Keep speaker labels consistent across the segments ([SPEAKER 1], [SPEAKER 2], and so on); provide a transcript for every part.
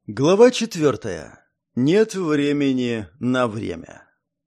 [SPEAKER 1] Глава 4. Нет времени на время.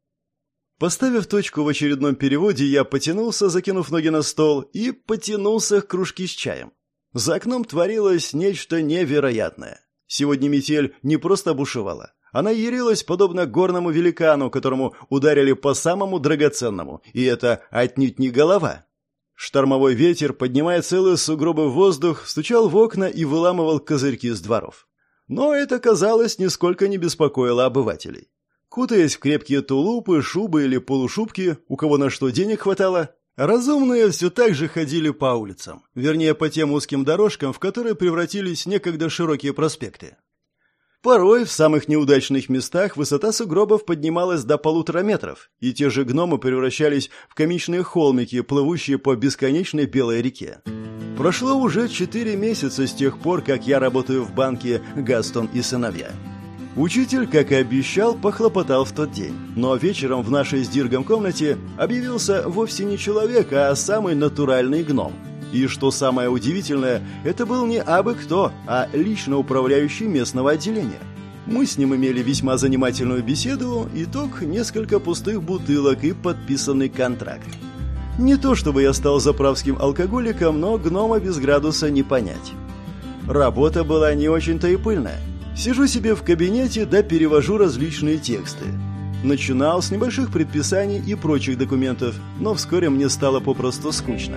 [SPEAKER 1] Поставив точку в очередном переводе, я потянулся, закинув ноги на стол, и потянулся к кружке с чаем. За окном творилось нечто невероятное. Сегодня метель не просто бушевала. Она ярилась, подобно горному великану, которому ударили по самому драгоценному, и это отнюдь не голова. Штормовой ветер, поднимая целые сугробы в воздух, стучал в окна и выламывал козырьки с дворов. Но это, казалось, нисколько не беспокоило обывателей. Кутаясь в крепкие тулупы, шубы или полушубки, у кого на что денег хватало, разумные все так же ходили по улицам, вернее, по тем узким дорожкам, в которые превратились некогда широкие проспекты. Порой в самых неудачных местах высота сугробов поднималась до 1,5 метров, и те же гномы превращались в комичные холмики, плывущие по бесконечной белой реке. Прошло уже 4 месяца с тех пор, как я работаю в банке «Гастон и сыновья». Учитель, как и обещал, похлопотал в тот день, но вечером в нашей с Диргом комнате объявился вовсе не человек, а самый натуральный гном. И что самое удивительное, это был не абы кто, а лично управляющий местного отделения. Мы с ним имели весьма занимательную беседу, итог – несколько пустых бутылок и подписанный контракт. Не то чтобы я стал заправским алкоголиком, но гнома без градуса не понять. Работа была не очень-то и пыльная. Сижу себе в кабинете да перевожу различные тексты. Начинал с небольших предписаний и прочих документов, но вскоре мне стало попросту скучно.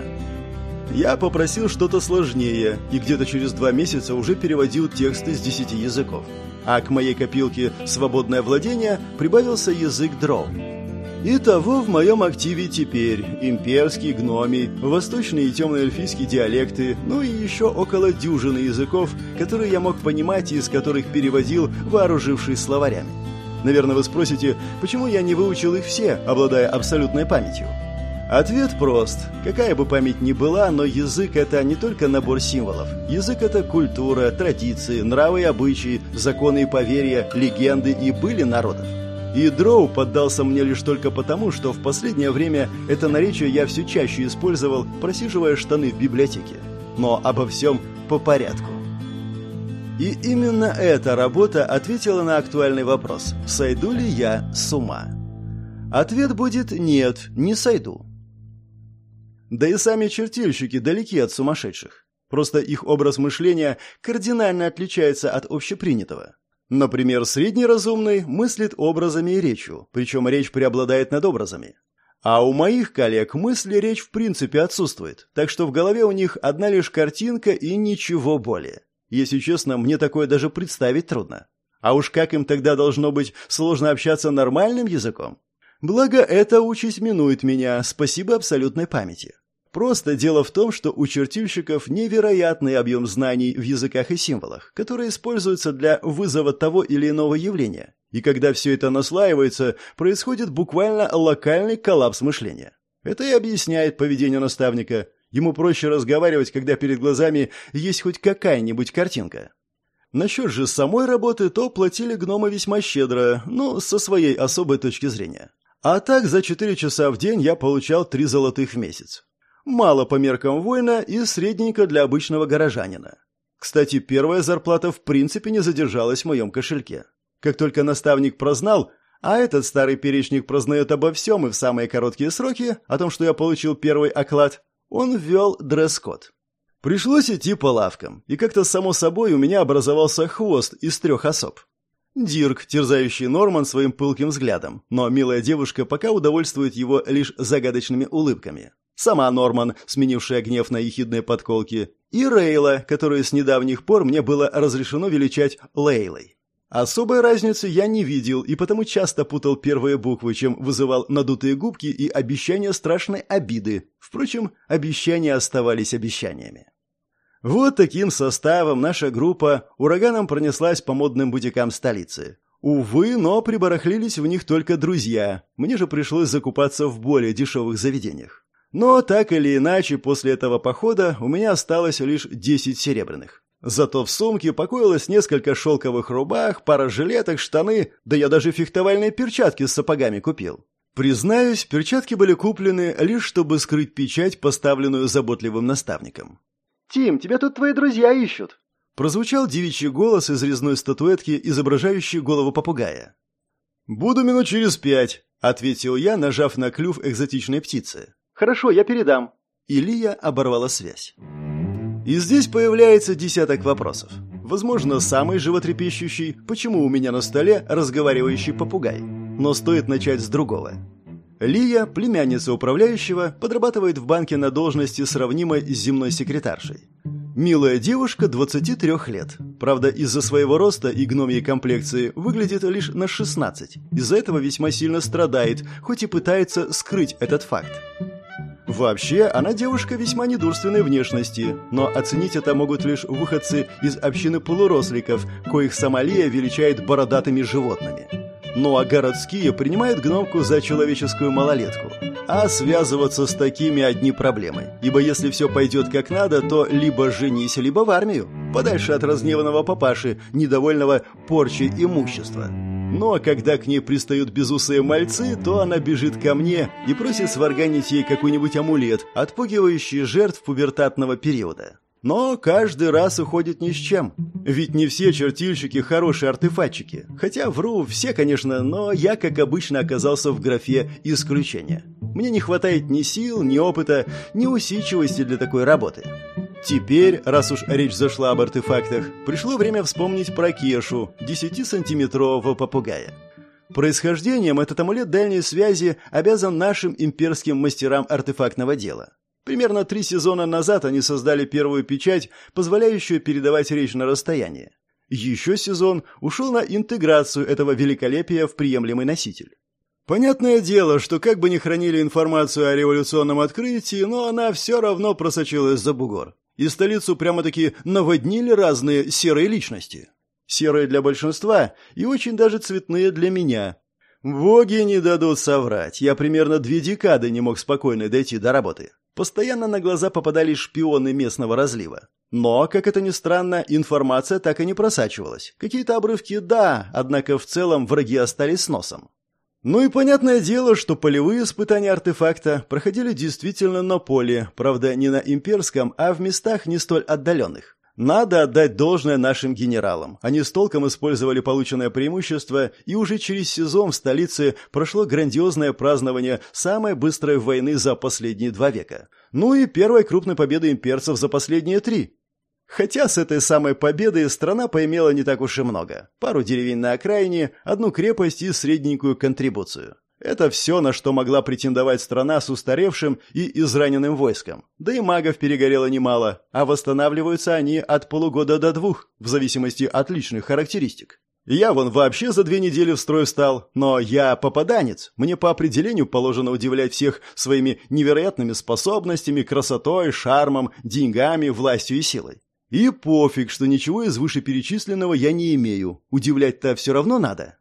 [SPEAKER 1] Я попросил что-то сложнее и где-то через 2 месяца уже переводил тексты с 10 языков. А к моей копилке «Свободное владение» прибавился язык дроу. Итого в моем активе теперь имперский, гномий, восточные и темноэльфийские диалекты, ну и еще около дюжины языков, которые я мог понимать и из которых переводил, вооружившись словарями. Наверное, вы спросите, почему я не выучил их все, обладая абсолютной памятью? Ответ прост. Какая бы память ни была, но язык – это не только набор символов. Язык – это культура, традиции, нравы и обычаи, законы и поверья, легенды и были народов. И дроу поддался мне лишь только потому, что в последнее время это наречие я все чаще использовал, просиживая штаны в библиотеке. Но обо всем по порядку. И именно эта работа ответила на актуальный вопрос – сойду ли я с ума? Ответ будет «нет, не сойду». Да и сами чертильщики далеки от сумасшедших. Просто их образ мышления кардинально отличается от общепринятого. Например, средний разумный мыслит образами и речью, причем речь преобладает над образами. А у моих коллег мысли и речь в принципе отсутствует, так что в голове у них одна лишь картинка и ничего более. Если честно, мне такое даже представить трудно. А уж как им тогда должно быть сложно общаться нормальным языком? Благо, эта участь минует меня, спасибо абсолютной памяти. Просто дело в том, что у чертильщиков невероятный объем знаний в языках и символах, которые используются для вызова того или иного явления. И когда все это наслаивается, происходит буквально локальный коллапс мышления. Это и объясняет поведение наставника. Ему проще разговаривать, когда перед глазами есть хоть какая-нибудь картинка. Насчет же самой работы то платили гномы весьма щедро, но со своей особой точки зрения. А так за 4 часа в день я получал 3 золотых в месяц. Мало по меркам воина и средненько для обычного горожанина. Кстати, первая зарплата в принципе не задержалась в моем кошельке. Как только наставник прознал, а этот старый перечник прознает обо всем и в самые короткие сроки, о том, что я получил первый оклад, он ввел дресс-код. Пришлось идти по лавкам, и как-то само собой у меня образовался хвост из 3 особ. Дирк, терзающий Норман своим пылким взглядом, но милая девушка пока удовольствует его лишь загадочными улыбками. Сама Норман, сменившая гнев на ехидные подколки, и Рейла, которую с недавних пор мне было разрешено величать Лейлой. Особой разницы я не видел и потому часто путал первые буквы, чем вызывал надутые губки и обещания страшной обиды. Впрочем, обещания оставались обещаниями. Вот таким составом наша группа ураганом пронеслась по модным бутикам столицы. Увы, но прибарахлились в них только друзья. Мне же пришлось закупаться в более дешевых заведениях. Но так или иначе, после этого похода у меня осталось лишь 10 серебряных. Зато в сумке покоилось несколько шелковых рубах, пара жилеток, штаны, да я даже фехтовальные перчатки с сапогами купил. Признаюсь, перчатки были куплены лишь чтобы скрыть печать, поставленную заботливым наставником. «Тим, тебя тут твои друзья ищут». Прозвучал девичий голос из резной статуэтки, изображающей голову попугая. «Буду минут через 5», — ответил я, нажав на клюв экзотичной птицы.
[SPEAKER 2] «Хорошо, я передам».
[SPEAKER 1] Илия оборвала связь. И здесь появляется десяток вопросов. Возможно, самый животрепещущий, почему у меня на столе разговаривающий попугай. Но стоит начать с другого. Лия, племянница управляющего, подрабатывает в банке на должности, сравнимой с земной секретаршей. Милая девушка 23 лет. Правда, из-за своего роста и гномьей комплекции выглядит лишь на 16. Из-за этого весьма сильно страдает, хоть и пытается скрыть этот факт. Вообще, она девушка весьма недурственной внешности, но оценить это могут лишь выходцы из общины полуросликов, коих сама Лия величает бородатыми животными. Ну а городские принимают гномку за человеческую малолетку. А связываться с такими одни проблемы, ибо если все пойдет как надо, то либо женись, либо в армию, подальше от разгневанного папаши, недовольного порчей имущества. Ну а когда к ней пристают безусые мальцы, то она бежит ко мне и просит сварганить ей какой-нибудь амулет, отпугивающий жертв пубертатного периода. Но каждый раз уходит ни с чем. Ведь не все чертильщики хорошие артефактчики. Хотя вру, все, конечно, но я, как обычно, оказался в графе исключения. Мне не хватает ни сил, ни опыта, ни усидчивости для такой работы. Теперь, раз уж речь зашла об артефактах, пришло время вспомнить про Кешу, 10-сантиметрового попугая. Происхождением этот амулет дальней связи обязан нашим имперским мастерам артефактного дела. Примерно 3 сезона назад они создали первую печать, позволяющую передавать речь на расстоянии. Еще сезон ушел на интеграцию этого великолепия в приемлемый носитель. Понятное дело, что как бы ни хранили информацию о революционном открытии, но она все равно просочилась за бугор. И столицу прямо-таки наводнили разные серые личности. Серые для большинства и очень даже цветные для меня. Боги не дадут соврать. Я примерно 2 декады не мог спокойно дойти до работы. Постоянно на глаза попадали шпионы местного разлива. Но, как это ни странно, информация так и не просачивалась. Какие-то обрывки – да, однако в целом враги остались с носом. Ну и понятное дело, что полевые испытания артефакта проходили действительно на поле, правда, не на имперском, а в местах не столь отдаленных. Надо отдать должное нашим генералам. Они с толком использовали полученное преимущество, и уже через сезон в столице прошло грандиозное празднование самой быстрой войны за последние 2 века. Ну и первой крупной победы имперцев за последние 3. Хотя с этой самой победой страна поимела не так уж и много. Пару деревень на окраине, 1 крепость и средненькую контрибуцию. Это все, на что могла претендовать страна с устаревшим и израненным войском. Да и магов перегорело немало, а восстанавливаются они от полугода до 2, в зависимости от личных характеристик. Я вон вообще за 2 недели в строй встал, но я попаданец. Мне по определению положено удивлять всех своими невероятными способностями, красотой, шармом, деньгами, властью и силой. И пофиг, что ничего из вышеперечисленного я не имею. Удивлять-то все равно надо.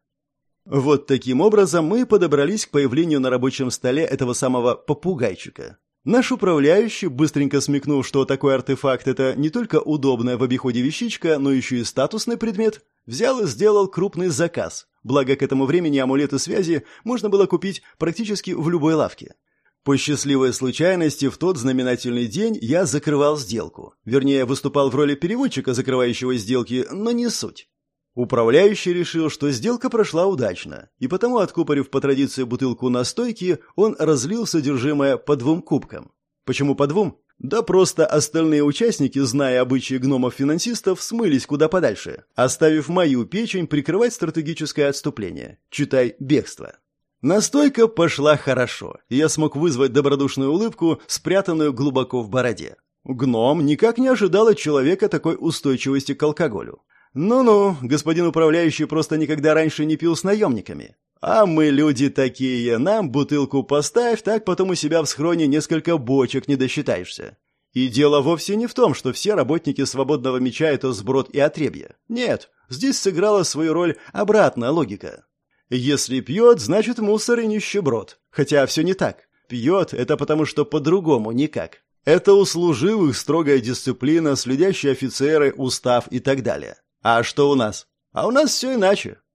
[SPEAKER 1] Вот таким образом мы подобрались к появлению на рабочем столе этого самого попугайчика. Наш управляющий, быстренько смекнув, что такой артефакт – это не только удобная в обиходе вещичка, но еще и статусный предмет, взял и сделал крупный заказ. Благо, к этому времени амулеты связи можно было купить практически в любой лавке. По счастливой случайности, в тот знаменательный день я закрывал сделку. Вернее, выступал в роли переводчика, закрывающего сделки, но не суть. Управляющий решил, что сделка прошла удачно, и потому, откупорив по традиции бутылку настойки, он разлил содержимое по 2 кубкам. Почему по 2? Да просто остальные участники, зная обычаи гномов-финансистов, смылись куда подальше, оставив мою печень прикрывать стратегическое отступление. Читай бегство. Настойка пошла хорошо, и я смог вызвать добродушную улыбку, спрятанную глубоко в бороде. Гном никак не ожидал от человека такой устойчивости к алкоголю. Ну-ну, господин управляющий просто никогда раньше не пил с наемниками. А мы люди такие, нам бутылку поставь, так потом у себя в схроне несколько бочек не досчитаешься. И дело вовсе не в том, что все работники свободного меча – это сброд и отребье. Нет, здесь сыграла свою роль обратная логика. Если пьет, значит мусор и нищеброд. Хотя все не так. Пьет – это потому, что по-другому никак. Это у служивых строгая дисциплина, следящие офицеры, устав и так далее. А что у нас? А у нас все иначе.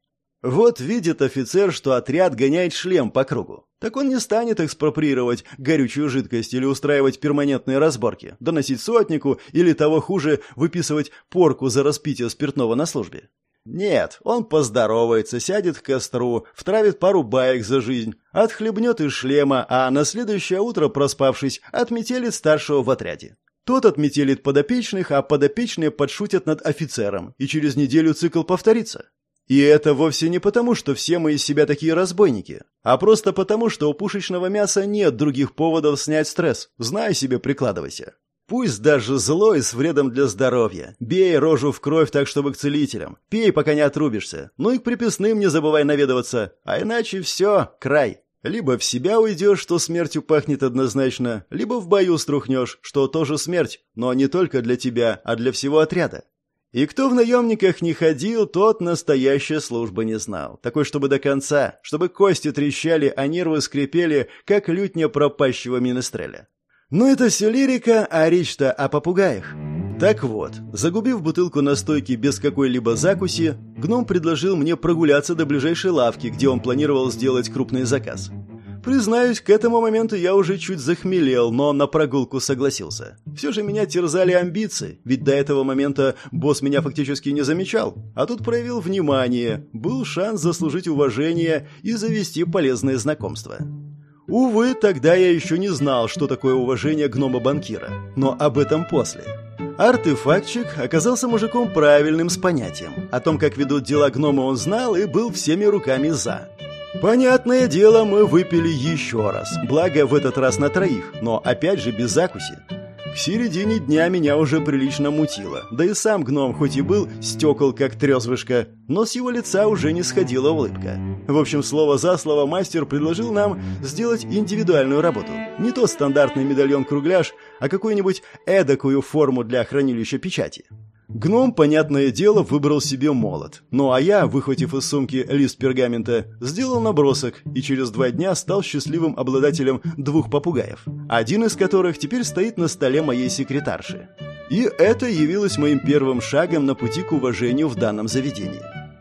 [SPEAKER 1] Вот видит офицер, что отряд гоняет шлем по кругу. Так он не станет экспроприировать горючую жидкость или устраивать перманентные разборки, доносить сотнику или, того хуже, выписывать порку за распитие спиртного на службе. Нет, он поздоровается, сядет к костру, втравит пару баек за жизнь, отхлебнет из шлема, а на следующее утро, проспавшись, отметелит старшего в отряде. Тот отметелит подопечных, а подопечные подшутят над офицером, и через неделю цикл повторится. И это вовсе не потому, что все мы из себя такие разбойники, а просто потому, что у пушечного мяса нет других поводов снять стресс. Знай себе, прикладывайся. Пусть даже злой с вредом для здоровья. Бей рожу в кровь так, чтобы к целителям. Пей, пока не отрубишься. Ну и к приписным не забывай наведываться. А иначе все, край. Либо в себя уйдешь, что смертью пахнет однозначно, либо в бою струхнешь, что тоже смерть, но не только для тебя, а для всего отряда. И кто в наемниках не ходил, тот настоящей службы не знал. Такой, чтобы до конца, чтобы кости трещали, а нервы скрипели, как лютня пропащего министреля. Но это все лирика, а речь-то о попугаях. Так вот, загубив бутылку настойки без какой-либо закуси, гном предложил мне прогуляться до ближайшей лавки, где он планировал сделать крупный заказ. Признаюсь, к этому моменту я уже чуть захмелел, но на прогулку согласился. Все же меня терзали амбиции, ведь до этого момента босс меня фактически не замечал, а тут проявил внимание, был шанс заслужить уважение и завести полезные знакомства. Увы, тогда я еще не знал, что такое уважение гнома-банкира, но об этом после. Артефактчик оказался мужиком правильным с понятием. О том, как ведут дела гномы, он знал и был всеми руками за. Понятное дело, мы выпили еще раз, благо в этот раз на троих, но опять же без закуси. К середине дня меня уже прилично мутило, да и сам гном хоть и был стекол как трезвышка, но с его лица уже не сходила улыбка. В общем, слово за слово мастер предложил нам сделать индивидуальную работу. Не то стандартный медальон-кругляш, а какую-нибудь эдакую форму для хранилища печати. Гном, понятное дело, выбрал себе молот. Ну а я, выхватив из сумки лист пергамента, сделал набросок и через 2 дня стал счастливым обладателем 2 попугаев, один из которых теперь стоит на столе моей секретарши. И это явилось моим первым шагом на пути к уважению в данном заведении.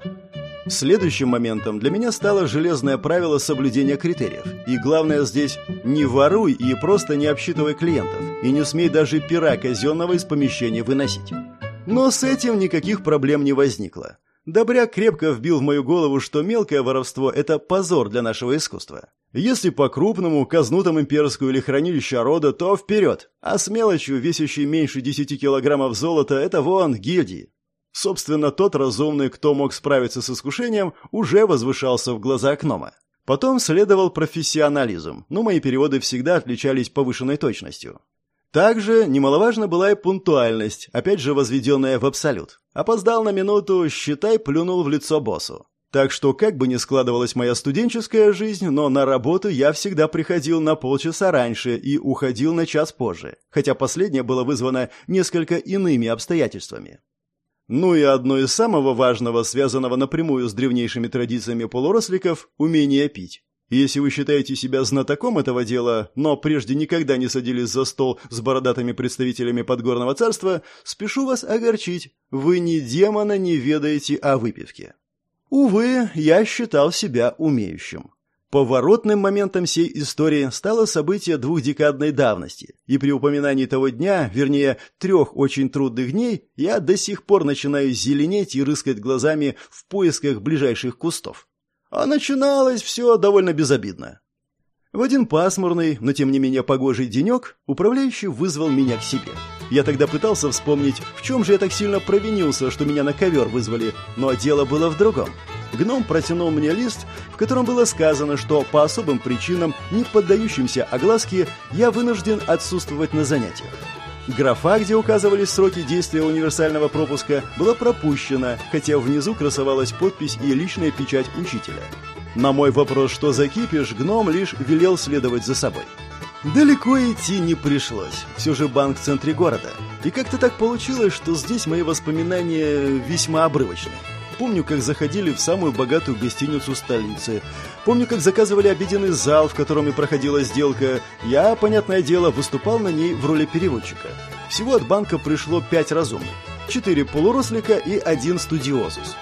[SPEAKER 1] Следующим моментом для меня стало железное правило соблюдения критериев. И главное здесь – не воруй и просто не обсчитывай клиентов, и не смей даже пера казенного из помещения выносить. Но с этим никаких проблем не возникло. Добряк крепко вбил в мою голову, что мелкое воровство – это позор для нашего искусства. Если по-крупному, казну там имперскую или хранилище рода, то вперед. А с мелочью, весящей меньше 10 килограммов золота, это вон гильдии. Собственно, тот разумный, кто мог справиться с искушением, уже возвышался в глазах гнома. Потом следовал профессионализм, но мои переводы всегда отличались повышенной точностью. Также немаловажна была и пунктуальность, опять же возведенная в абсолют. Опоздал на минуту, считай, плюнул в лицо боссу. Так что, как бы ни складывалась моя студенческая жизнь, но на работу я всегда приходил на полчаса раньше и уходил на час позже, хотя последнее было вызвано несколько иными обстоятельствами. Ну и одно из самого важного, связанного напрямую с древнейшими традициями полуросликов – умение пить. Если вы считаете себя знатоком этого дела, но прежде никогда не садились за стол с бородатыми представителями подгорного царства, спешу вас огорчить, вы ни демона не ведаете о выпивке. Увы, я считал себя умеющим. Поворотным моментом всей истории стало событие 2-декадной давности, и при упоминании того дня, вернее, 3 очень трудных дней, я до сих пор начинаю зеленеть и рыскать глазами в поисках ближайших кустов. А начиналось все довольно безобидно. В один пасмурный, но тем не менее погожий денек управляющий вызвал меня к себе. Я тогда пытался вспомнить, в чем же я так сильно провинился, что меня на ковер вызвали, но дело было в другом. Гном протянул мне лист, в котором было сказано, что по особым причинам, не поддающимся огласке, я вынужден отсутствовать на занятиях. Графа, где указывались сроки действия универсального пропуска, была пропущена, хотя внизу красовалась подпись и личная печать учителя. На мой вопрос, что за кипиш, гном лишь велел следовать за собой. Далеко идти не пришлось, все же банк в центре города. И как-то так получилось, что здесь мои воспоминания весьма обрывочные. Помню, как заходили в самую богатую гостиницу столицы. Помню, как заказывали обеденный зал, в котором и проходила сделка. Я, понятное дело, выступал на ней в роли переводчика. Всего от банка пришло 5 разумных. 4 полурослика и 1 студиозус.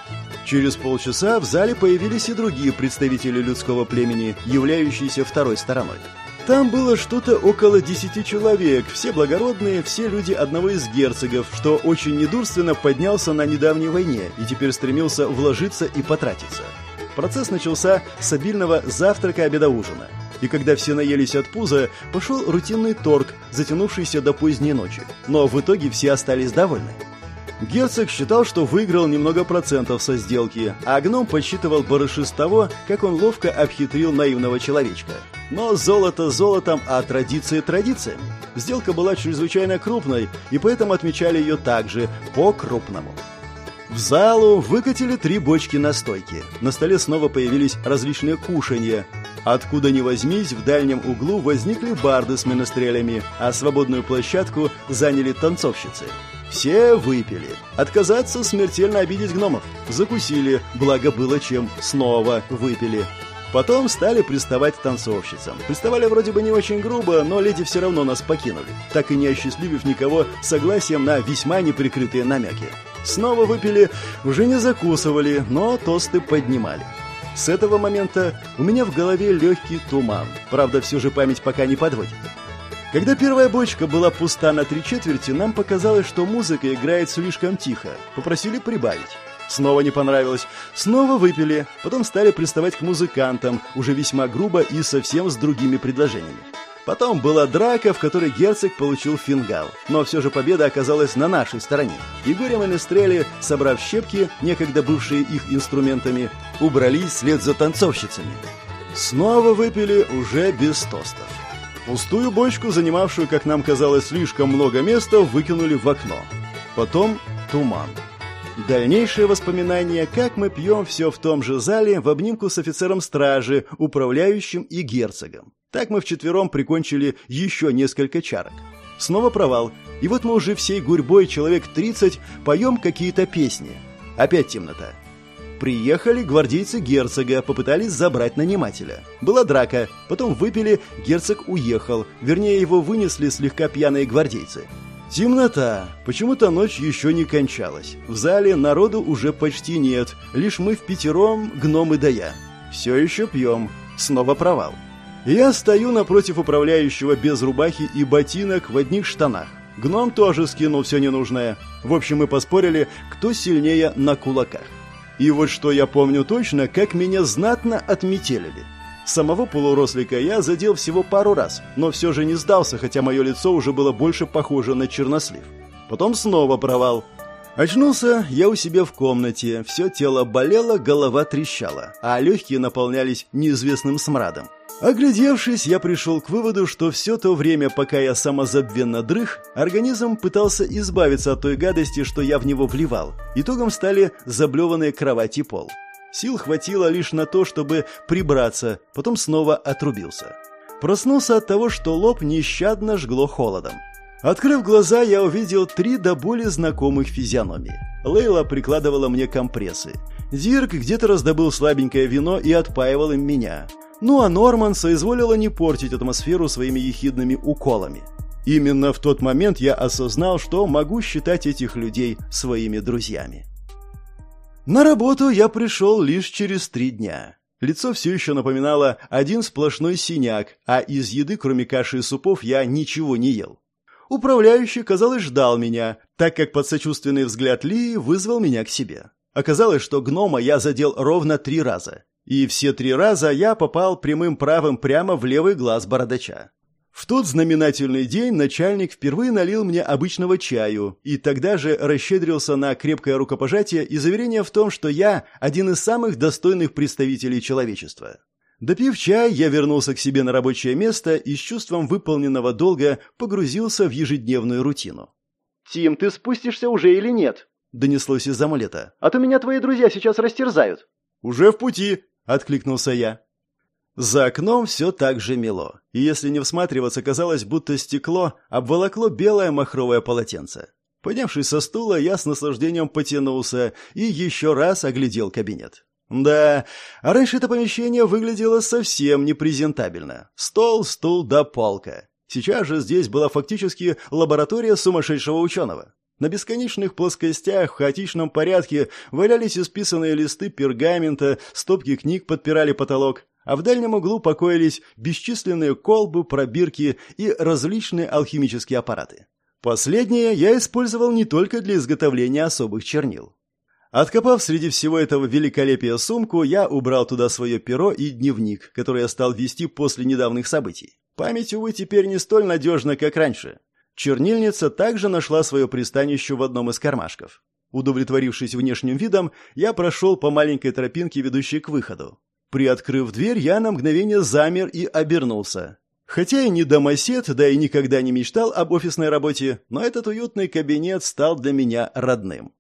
[SPEAKER 1] Через полчаса в зале появились и другие представители людского племени, являющиеся второй стороной. Там было что-то около 10 человек, все благородные, все люди одного из герцогов, что очень недурственно поднялся на недавней войне и теперь стремился вложиться и потратиться. Процесс начался с обильного завтрака, обеда, ужина. И когда все наелись от пуза, пошел рутинный торг, затянувшийся до поздней ночи. Но в итоге все остались довольны. Герцог считал, что выиграл немного процентов со сделки, а гном подсчитывал барыши с того, как он ловко обхитрил наивного человечка. Но золото золотом, а традиции традициями. Сделка была чрезвычайно крупной, и поэтому отмечали ее также по-крупному. В залу выкатили 3 бочки настойки. На столе снова появились различные кушанья. Откуда ни возьмись, в дальнем углу возникли барды с менестрелями, а свободную площадку заняли танцовщицы. Все выпили. Отказаться — смертельно обидеть гномов. Закусили, благо было чем, снова выпили. Потом стали приставать к танцовщицам. Приставали вроде бы не очень грубо, но леди все равно нас покинули, так и не осчастливив никого согласием на весьма неприкрытые намеки. Снова выпили, уже не закусывали, но тосты поднимали. С этого момента у меня в голове легкий туман. Правда, все же память пока не подводит. Когда первая бочка была пуста на 3/4, нам показалось, что музыка играет слишком тихо. Попросили прибавить. Снова не понравилось. Снова выпили. Потом стали приставать к музыкантам, уже весьма грубо и совсем с другими предложениями. Потом была драка, в которой герцог получил фингал. Но все же победа оказалась на нашей стороне. И горе-менестрели, собрав щепки, некогда бывшие их инструментами, убрались вслед за танцовщицами. Снова выпили уже без тостов. Пустую бочку, занимавшую, как нам казалось, слишком много места, выкинули в окно. Потом туман. Дальнейшие воспоминания, как мы пьем все в том же зале, в обнимку с офицером стражи, управляющим и герцогом. Так мы вчетвером прикончили еще несколько чарок. Снова провал. И вот мы уже всей гурьбой, человек 30, поем какие-то песни. Опять темнота. Приехали гвардейцы герцога, попытались забрать нанимателя. Была драка, потом выпили, герцог уехал, вернее, его вынесли слегка пьяные гвардейцы. Темнота. Почему-то ночь еще не кончалась. В зале народу уже почти нет, лишь мы впятером, гномы да я. Все еще пьем. Снова провал. Я стою напротив управляющего без рубахи и ботинок в одних штанах. Гном тоже скинул все ненужное. В общем, мы поспорили, кто сильнее на кулаках. И вот что я помню точно, как меня знатно отметелили. Самого полурослика я задел всего пару раз, но все же не сдался, хотя мое лицо уже было больше похоже на чернослив. Потом снова провал. Очнулся я у себя в комнате, все тело болело, голова трещала, а легкие наполнялись неизвестным смрадом. Оглядевшись, я пришел к выводу, что все то время, пока я самозабвенно дрых, организм пытался избавиться от той гадости, что я в него вливал. Итогом стали заблеванные кровать и пол. Сил хватило лишь на то, чтобы прибраться, потом снова отрубился. Проснулся от того, что лоб нещадно жгло холодом. Открыв глаза, я увидел 3 до боли знакомых физиономии. Лейла прикладывала мне компрессы. Дирк где-то раздобыл слабенькое вино и отпаивал им меня. Ну а Норман соизволила не портить атмосферу своими ехидными уколами. Именно в тот момент я осознал, что могу считать этих людей своими друзьями. На работу я пришел лишь через 3 дня. Лицо все еще напоминало один сплошной синяк, а из еды, кроме каши и супов, я ничего не ел. Управляющий, казалось, ждал меня, так как подсочувственный взгляд Лии вызвал меня к себе. Оказалось, что гнома я задел ровно 3 раза. И все 3 раза я попал прямым правым прямо в левый глаз бородача. В тот знаменательный день начальник впервые налил мне обычного чаю и тогда же расщедрился на крепкое рукопожатие и заверение в том, что я один из самых достойных представителей человечества. Допив чай, я вернулся к себе на рабочее место и с чувством выполненного долга погрузился в ежедневную рутину.
[SPEAKER 2] «Тим, ты спустишься уже или нет?»
[SPEAKER 1] — донеслось из амулета.
[SPEAKER 2] «А то меня твои друзья сейчас растерзают».
[SPEAKER 1] «Уже в пути», — откликнулся я. За окном все так же мело, и если не всматриваться, казалось, будто стекло обволокло белое махровое полотенце. Поднявшись со стула, я с наслаждением потянулся и еще раз оглядел кабинет. Да, а раньше это помещение выглядело совсем непрезентабельно. Стол, стул да полка. Сейчас же здесь была фактически лаборатория сумасшедшего ученого. На бесконечных плоскостях в хаотичном порядке валялись исписанные листы пергамента, стопки книг подпирали потолок, а в дальнем углу покоились бесчисленные колбы, пробирки и различные алхимические аппараты. Последнее я использовал не только для изготовления особых чернил. Откопав среди всего этого великолепия сумку, я убрал туда свое перо и дневник, который я стал вести после недавних событий. Память, увы, теперь не столь надежна, как раньше. Чернильница также нашла свое пристанище в одном из кармашков. Удовлетворившись внешним видом, я прошел по маленькой тропинке, ведущей к выходу. Приоткрыв дверь, я на мгновение замер и обернулся. Хотя и не домосед, да и никогда не мечтал об офисной работе, но этот уютный кабинет стал для меня родным.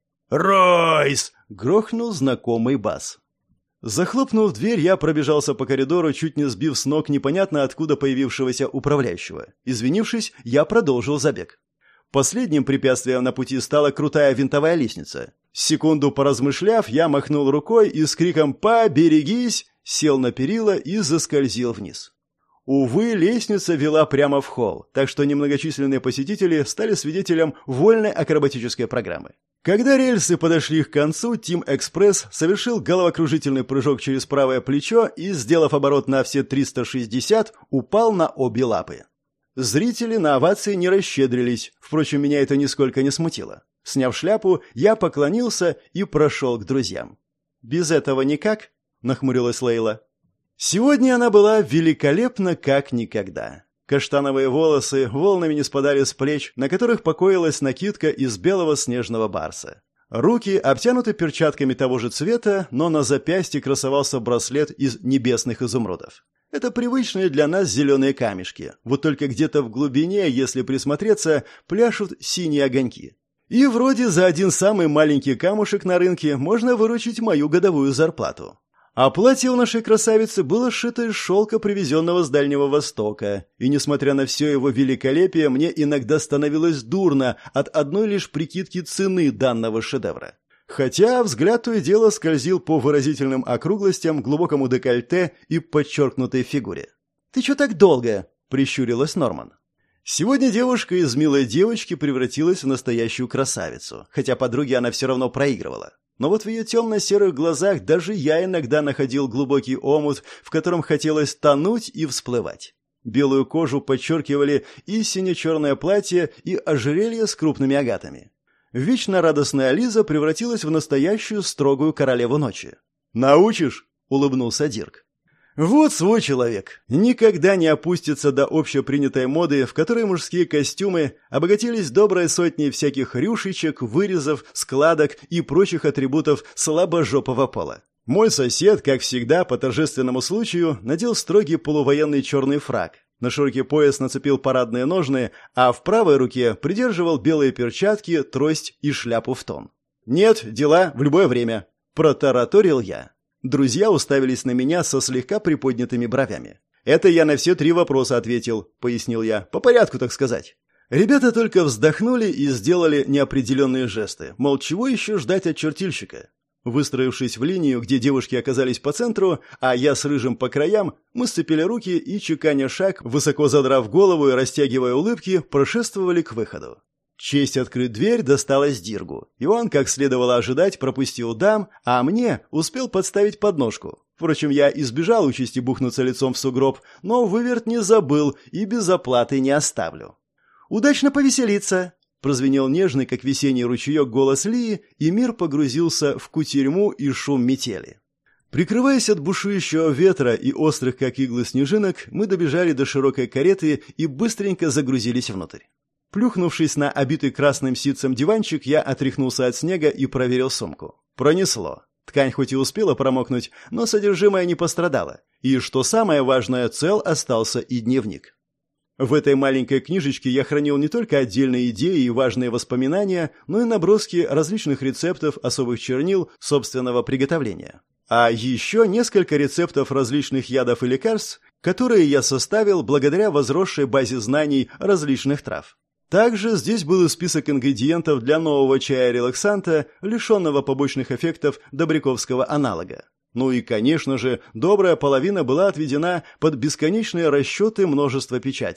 [SPEAKER 1] «Ройс!» — грохнул знакомый бас. Захлопнув дверь, я пробежался по коридору, чуть не сбив с ног непонятно откуда появившегося управляющего. Извинившись, я продолжил забег. Последним препятствием на пути стала крутая винтовая лестница. Секунду поразмышляв, я махнул рукой и с криком «Поберегись!» сел на перила и заскользил вниз. Увы, лестница вела прямо в холл, так что немногочисленные посетители стали свидетелем вольной акробатической программы. Когда рельсы подошли к концу, Team Express совершил головокружительный прыжок через правое плечо и, сделав оборот на все 360, упал на обе лапы. Зрители на овации не расщедрились, впрочем, меня это нисколько не смутило. Сняв шляпу, я поклонился и прошел к друзьям. «Без этого никак?» — нахмурилась Лейла. Сегодня она была великолепна как никогда. Каштановые волосы волнами не спадали с плеч, на которых покоилась накидка из белого снежного барса. Руки обтянуты перчатками того же цвета, но на запястье красовался браслет из небесных изумрудов. Это привычные для нас зеленые камешки, вот только где-то в глубине, если присмотреться, пляшут синие огоньки. И вроде за один самый маленький камушек на рынке можно выручить мою годовую зарплату. А платье у нашей красавицы было сшито из шелка, привезенного с Дальнего Востока, и, несмотря на все его великолепие, мне иногда становилось дурно от одной лишь прикидки цены данного шедевра. Хотя взгляд то и дело скользил по выразительным округлостям, глубокому декольте и подчеркнутой фигуре. «Ты чё так долго?» – прищурилась Норман. Сегодня девушка из милой девочки превратилась в настоящую красавицу, хотя подруге она все равно проигрывала. Но вот в ее темно-серых глазах даже я иногда находил глубокий омут, в котором хотелось тонуть и всплывать. Белую кожу подчеркивали и сине-черное платье, и ожерелье с крупными агатами. Вечно радостная Лиза превратилась в настоящую строгую королеву ночи. «Научишь?» — улыбнулся Дирк. Вот свой человек. Никогда не опустится до общепринятой моды, в которой мужские костюмы обогатились доброй сотней всяких рюшечек, вырезов, складок и прочих атрибутов слабожопого пола. Мой сосед, как всегда, по торжественному случаю, надел строгий полувоенный черный фрак. На широкий пояс нацепил парадные ножны, а в правой руке придерживал белые перчатки, трость и шляпу в тон. «Нет, дела в любое время», – протараторил я. Друзья уставились на меня со слегка приподнятыми бровями. «Это я на все 3 вопроса ответил», — пояснил я. «По порядку, так сказать». Ребята только вздохнули и сделали неопределенные жесты. Мол, чего еще ждать от чертильщика? Выстроившись в линию, где девушки оказались по центру, а я с рыжим по краям, мы сцепили руки и, чеканя шаг, высоко задрав голову и растягивая улыбки, прошествовали к выходу. Честь открыть дверь досталась Диргу, и он, как следовало ожидать, пропустил дам, а мне успел подставить подножку. Впрочем, я избежал участи бухнуться лицом в сугроб, но выверт не забыл и без оплаты не оставлю. «Удачно повеселиться!» – прозвенел нежный, как весенний ручеек, голос Лии, и мир погрузился в кутерьму и шум метели. Прикрываясь от бушующего ветра и острых, как иглы, снежинок, мы добежали до широкой кареты и быстренько загрузились внутрь. Плюхнувшись на обитый красным ситцем диванчик, я отряхнулся от снега и проверил сумку. Пронесло. Ткань хоть и успела промокнуть, но содержимое не пострадало. И, что самое важное, цел остался и дневник. В этой маленькой книжечке я хранил не только отдельные идеи и важные воспоминания, но и наброски различных рецептов особых чернил собственного приготовления. А еще несколько рецептов различных ядов и лекарств, которые я составил благодаря возросшей базе знаний различных трав. Также здесь был и список ингредиентов для нового чая-релаксанта, лишенного побочных эффектов добряковского аналога. Ну и, конечно же, добрая половина была отведена под бесконечные расчеты множества печатей.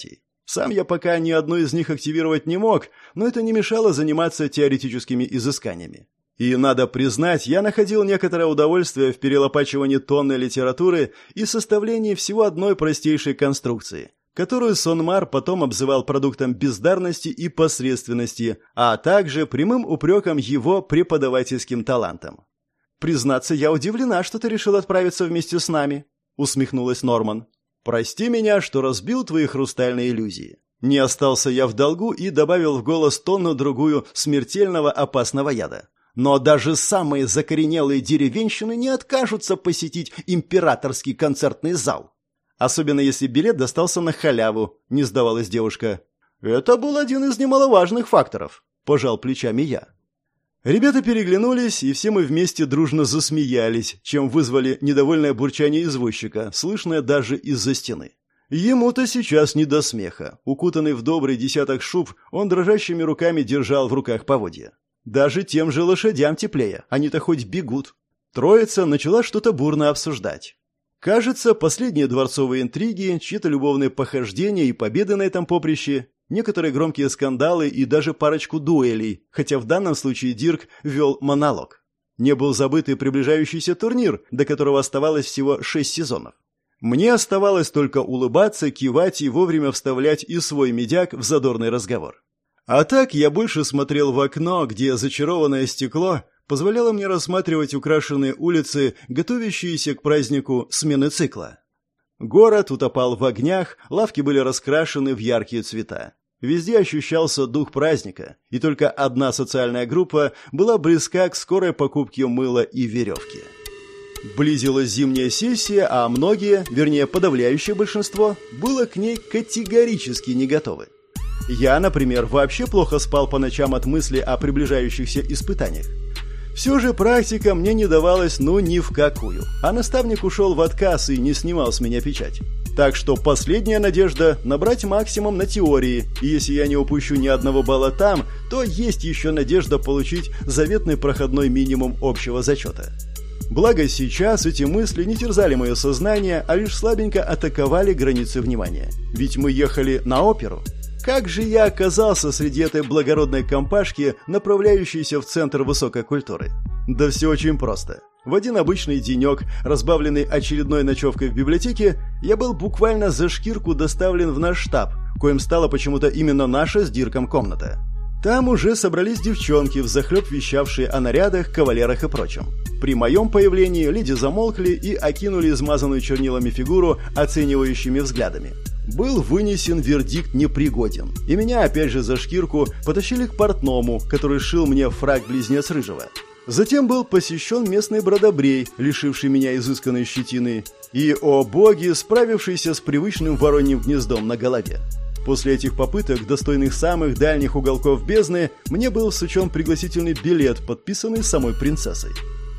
[SPEAKER 1] Сам я пока ни одну из них активировать не мог, но это не мешало заниматься теоретическими изысканиями. И, надо признать, я находил некоторое удовольствие в перелопачивании тонны литературы и составлении всего одной простейшей конструкции, которую Сонмар потом обзывал продуктом бездарности и посредственности, а также прямым упреком его преподавательским талантам. «Признаться, я удивлена, что ты решил отправиться вместе с нами», — усмехнулась Норман. «Прости меня, что разбил твои хрустальные иллюзии». Не остался я в долгу и добавил в голос тонну-другую смертельного опасного яда. Но даже самые закоренелые деревенщины не откажутся посетить императорский концертный зал. Особенно если билет достался на халяву, не сдавалась девушка. «Это был один из немаловажных факторов», – пожал плечами я. Ребята переглянулись, и все мы вместе дружно засмеялись, чем вызвали недовольное бурчание извозчика, слышное даже из-за стены. Ему-то сейчас не до смеха. Укутанный в добрый десяток шуб, он дрожащими руками держал в руках поводья. Даже тем же лошадям теплее, они-то хоть бегут. Троица начала что-то бурно обсуждать. Кажется, последние дворцовые интриги, чьи-то любовные похождения и победы на этом поприще, некоторые громкие скандалы и даже парочку дуэлей, хотя в данном случае Дирк вел монолог. Не был забыт и приближающийся турнир, до которого оставалось всего 6 сезонов. Мне оставалось только улыбаться, кивать и вовремя вставлять и свой медяк в задорный разговор. А так я больше смотрел в окно, где зачарованное стекло позволяло мне рассматривать украшенные улицы, готовящиеся к празднику смены цикла. Город утопал в огнях, лавки были раскрашены в яркие цвета. Везде ощущался дух праздника, и только одна социальная группа была близка к скорой покупке мыла и веревки. Близилась зимняя сессия, а многие, вернее подавляющее большинство, было к ней категорически не готовы. Я, например, вообще плохо спал по ночам от мысли о приближающихся испытаниях. Все же практика мне не давалась ни в какую, а наставник ушел в отказ и не снимал с меня печать. Так что последняя надежда – набрать максимум на теории, и если я не упущу ни одного балла там, то есть еще надежда получить заветный проходной минимум общего зачета. Благо сейчас эти мысли не терзали мое сознание, а лишь слабенько атаковали границы внимания. Ведь мы ехали на оперу. Как же я оказался среди этой благородной компашки, направляющейся в центр высокой культуры? Да все очень просто. В один обычный денек, разбавленный очередной ночевкой в библиотеке, я был буквально за шкирку доставлен в наш штаб, коим стала почему-то именно наша с Дирком комната. Там уже собрались девчонки, взахлеб вещавшие о нарядах, кавалерах и прочем. При моем появлении леди замолкли и окинули измазанную чернилами фигуру оценивающими взглядами. Был вынесен вердикт непригоден, и меня опять же за шкирку потащили к портному, который шил мне фрак-близнец рыжего. Затем был посещен местный бродобрей, лишивший меня изысканной щетины, и, о боги, справившийся с привычным вороньим гнездом на голове. После этих попыток, достойных самых дальних уголков бездны, мне был всучен пригласительный билет, подписанный самой принцессой.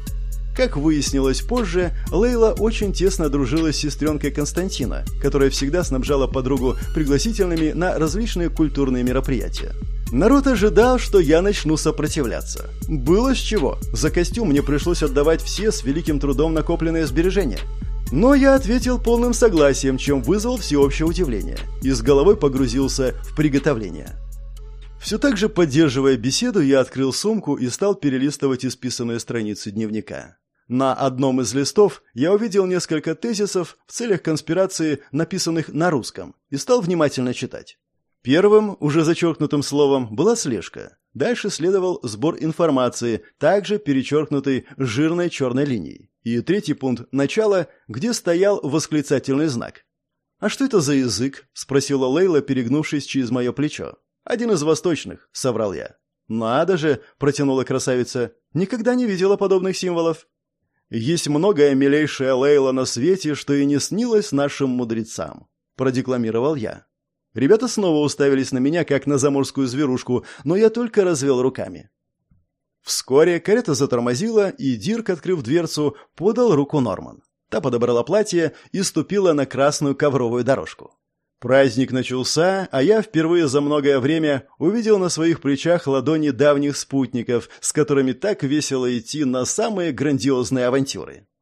[SPEAKER 1] Как выяснилось позже, Лейла очень тесно дружила с сестренкой Константина, которая всегда снабжала подругу пригласительными на различные культурные мероприятия. Народ ожидал, что я начну сопротивляться. Было с чего. За костюм мне пришлось отдавать все с великим трудом накопленные сбережения. Но я ответил полным согласием, чем вызвал всеобщее удивление, и с головой погрузился в приготовление. Все так же поддерживая беседу, я открыл сумку и стал перелистывать исписанные страницы дневника. На одном из листов я увидел несколько тезисов в целях конспирации, написанных на русском, и стал внимательно читать. Первым, уже зачеркнутым словом, была слежка. Дальше следовал сбор информации, также перечеркнутый жирной черной линией. И третий пункт – начало, где стоял восклицательный знак. «А что это за язык?» – спросила Лейла, перегнувшись через мое плечо. «Один из восточных», – соврал я. «Надо же», – протянула красавица, – «никогда не видела подобных символов». «Есть многое, милейшая Лейла, на свете, что и не снилось нашим мудрецам», – продекламировал я. Ребята снова уставились на меня, как на заморскую зверушку, но я только развел руками. Вскоре карета затормозила, и Дирк, открыв дверцу, подал руку Норман. Та подобрала платье и ступила на красную ковровую дорожку. Праздник начался, а я впервые за многое время увидел на своих плечах ладони давних спутников, с которыми так весело идти на самые грандиозные авантюры.